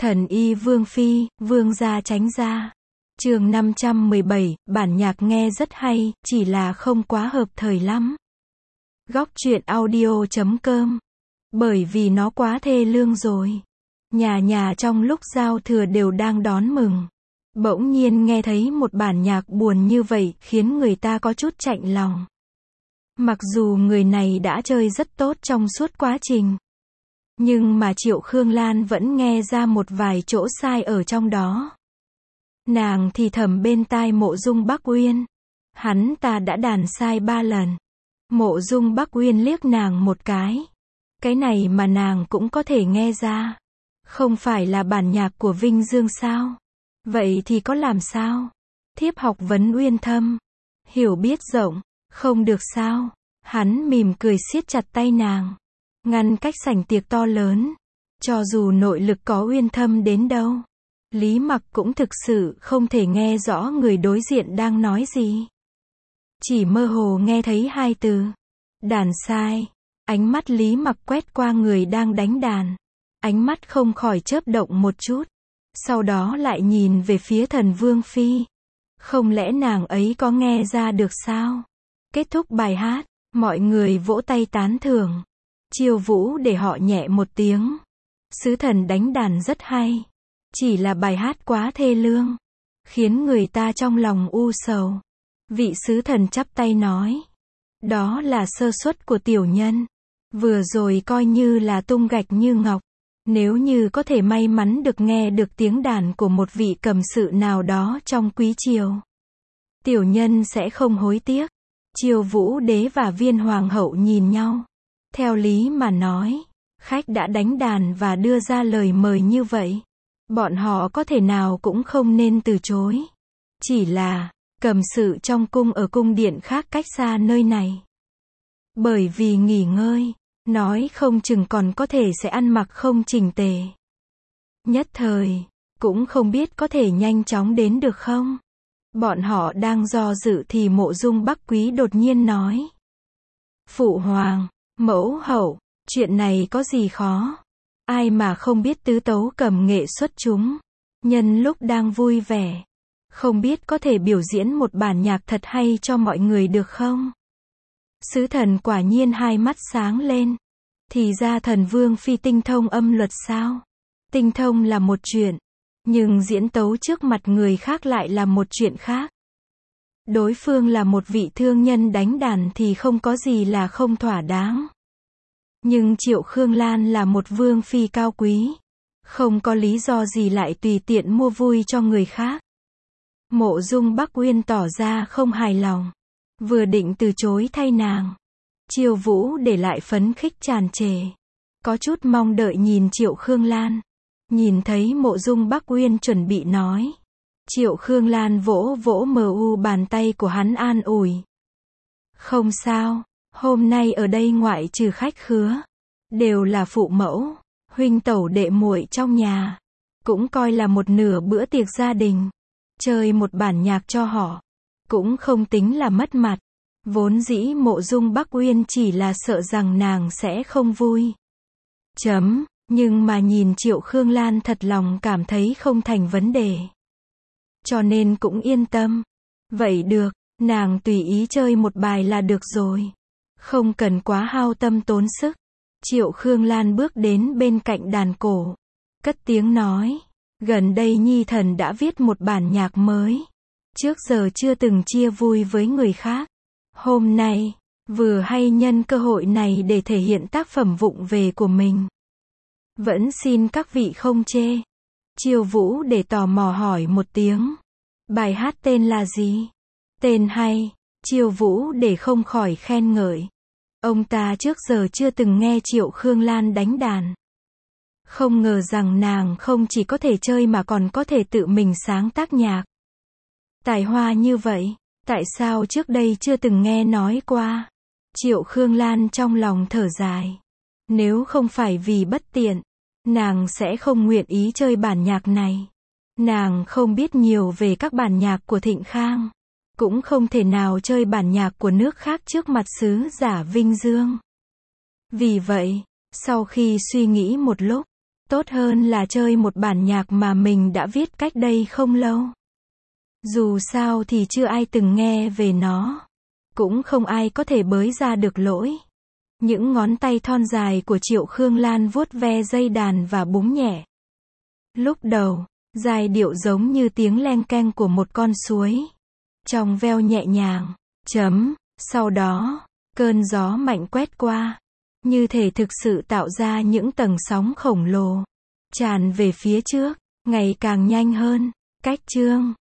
Thần y Vương Phi, Vương gia tránh ra. Chương 517, bản nhạc nghe rất hay, chỉ là không quá hợp thời lắm. Góc truyện audio.com. Bởi vì nó quá thê lương rồi. Nhà nhà trong lúc giao thừa đều đang đón mừng. Bỗng nhiên nghe thấy một bản nhạc buồn như vậy khiến người ta có chút chạnh lòng. Mặc dù người này đã chơi rất tốt trong suốt quá trình. Nhưng mà Triệu Khương Lan vẫn nghe ra một vài chỗ sai ở trong đó. Nàng thì thầm bên tai Mộ Dung Bắc Uyên. Hắn ta đã đàn sai 3 lần. Mộ Dung Bắc Uyên liếc nàng một cái. Cái này mà nàng cũng có thể nghe ra. Không phải là bản nhạc của Vinh Dương sao? Vậy thì có làm sao? Thiếp học vấn uyên thâm. Hiểu biết rộng. Không được sao? Hắn mỉm cười siết chặt tay nàng. Ngăn cách sảnh tiệc to lớn. Cho dù nội lực có uyên thâm đến đâu. Lý Mặc cũng thực sự không thể nghe rõ người đối diện đang nói gì. Chỉ mơ hồ nghe thấy 2 từ. Đàn sai. Ánh mắt Lý Mặc quét qua người đang đánh đàn. Ánh mắt không khỏi chớp động một chút. Sau đó lại nhìn về phía Thần Vương Phi. Không lẽ nàng ấy có nghe ra được sao? Kết thúc bài hát, mọi người vỗ tay tán thưởng. Chiêu vũ để họ nhẹ một tiếng. Sứ thần đánh đàn rất hay. Chỉ là bài hát quá thê lương. Khiến người ta trong lòng u sầu. Vị sứ thần chắp tay nói. Đó là sơ suất của tiểu nhân. Vừa rồi coi như là tung gạch như ngọc. Nếu như có thể may mắn được nghe được tiếng đàn của một vị cầm sự nào đó trong quý triều. Tiểu nhân sẽ không hối tiếc. Triều Vũ đế và Viên hoàng hậu nhìn nhau. Theo lý mà nói, khách đã đánh đàn và đưa ra lời mời như vậy. Bọn họ có thể nào cũng không nên từ chối. Chỉ là, cầm sự trong cung ở cung điện khác cách xa nơi này. Bởi vì nghỉ ngơi, nói không chừng còn có thể sẽ ăn mặc không chỉnh tề. Nhất thời, cũng không biết có thể nhanh chóng đến được không. Bọn họ đang do dự thì Mộ Dung Bắc Quý đột nhiên nói. Phụ hoàng, mẫu hậu, chuyện này có gì khó? Ai mà không biết tứ tấu cầm nghệ xuất chúng. Nhân lúc đang vui vẻ. Không biết có thể biểu diễn một bản nhạc thật hay cho mọi người được không? Sứ thần quả nhiên hai mắt sáng lên. Thì ra Thần Vương Phi tinh thông âm luật sao? Tinh thông là một chuyện. Nhưng diễn tấu trước mặt người khác lại là một chuyện khác. Đối phương là một vị thương nhân đánh đàn thì không có gì là không thỏa đáng. Nhưng Triệu Khương Lan là một vương phi cao quý. Không có lý do gì lại tùy tiện mua vui cho người khác. Mộ Dung Bắc Uyên tỏ ra không hài lòng. Vừa định từ chối thay nàng. Triều Vũ để lại phấn khích tràn trề. Có chút mong đợi nhìn Triệu Khương Lan. Nhìn thấy Mộ Dung Bắc Uyên chuẩn bị nói. Triệu Khương Lan vỗ vỗ bàn tay của hắn an ủi. Không sao, hôm nay ở đây ngoại trừ khách khứa. Đều là phụ mẫu, huynh tẩu đệ muội trong nhà. Cũng coi là một nửa bữa tiệc gia đình. Chơi một bản nhạc cho họ. Cũng không tính là mất mặt. Vốn dĩ Mộ Dung Bắc Uyên chỉ là sợ rằng nàng sẽ không vui. Nhưng mà nhìn Triệu Khương Lan thật lòng cảm thấy không thành vấn đề. Cho nên cũng yên tâm. Vậy được, nàng tùy ý chơi một bài là được rồi. Không cần quá hao tâm tốn sức. Triệu Khương Lan bước đến bên cạnh đàn cổ. Cất tiếng nói. Gần đây Nhi thần đã viết một bản nhạc mới. Trước giờ chưa từng chia vui với người khác. Hôm nay, vừa hay nhân cơ hội này để thể hiện tác phẩm vụng về của mình. Vẫn xin các vị không chê. Triều Vũ để tò mò hỏi một tiếng. Bài hát tên là gì? Tên hay. Triều Vũ để không khỏi khen ngợi. Ông ta trước giờ chưa từng nghe Triệu Khương Lan đánh đàn. Không ngờ rằng nàng không chỉ có thể chơi mà còn có thể tự mình sáng tác nhạc. Tài hoa như vậy, tại sao trước đây chưa từng nghe nói qua? Triệu Khương Lan trong lòng thở dài. Nếu không phải vì bất tiện, nàng sẽ không nguyện ý chơi bản nhạc này. Nàng không biết nhiều về các bản nhạc của Thịnh Khang. Cũng không thể nào chơi bản nhạc của nước khác trước mặt sứ giả Vinh Dương. Vì vậy, sau khi suy nghĩ một lúc, Tốt hơn là chơi một bản nhạc mà mình đã viết cách đây không lâu. Dù sao thì chưa ai từng nghe về nó. Cũng không ai có thể bới ra được lỗi. Những ngón tay thon dài của Triệu Khương Lan vuốt ve dây đàn và búng nhẹ. Lúc đầu, giai điệu giống như tiếng leng keng của một con suối. Trong veo nhẹ nhàng. Sau đó, cơn gió mạnh quét qua. Như thể thực sự tạo ra những tầng sóng khổng lồ. Tràn về phía trước, ngày càng nhanh hơn. Cách chương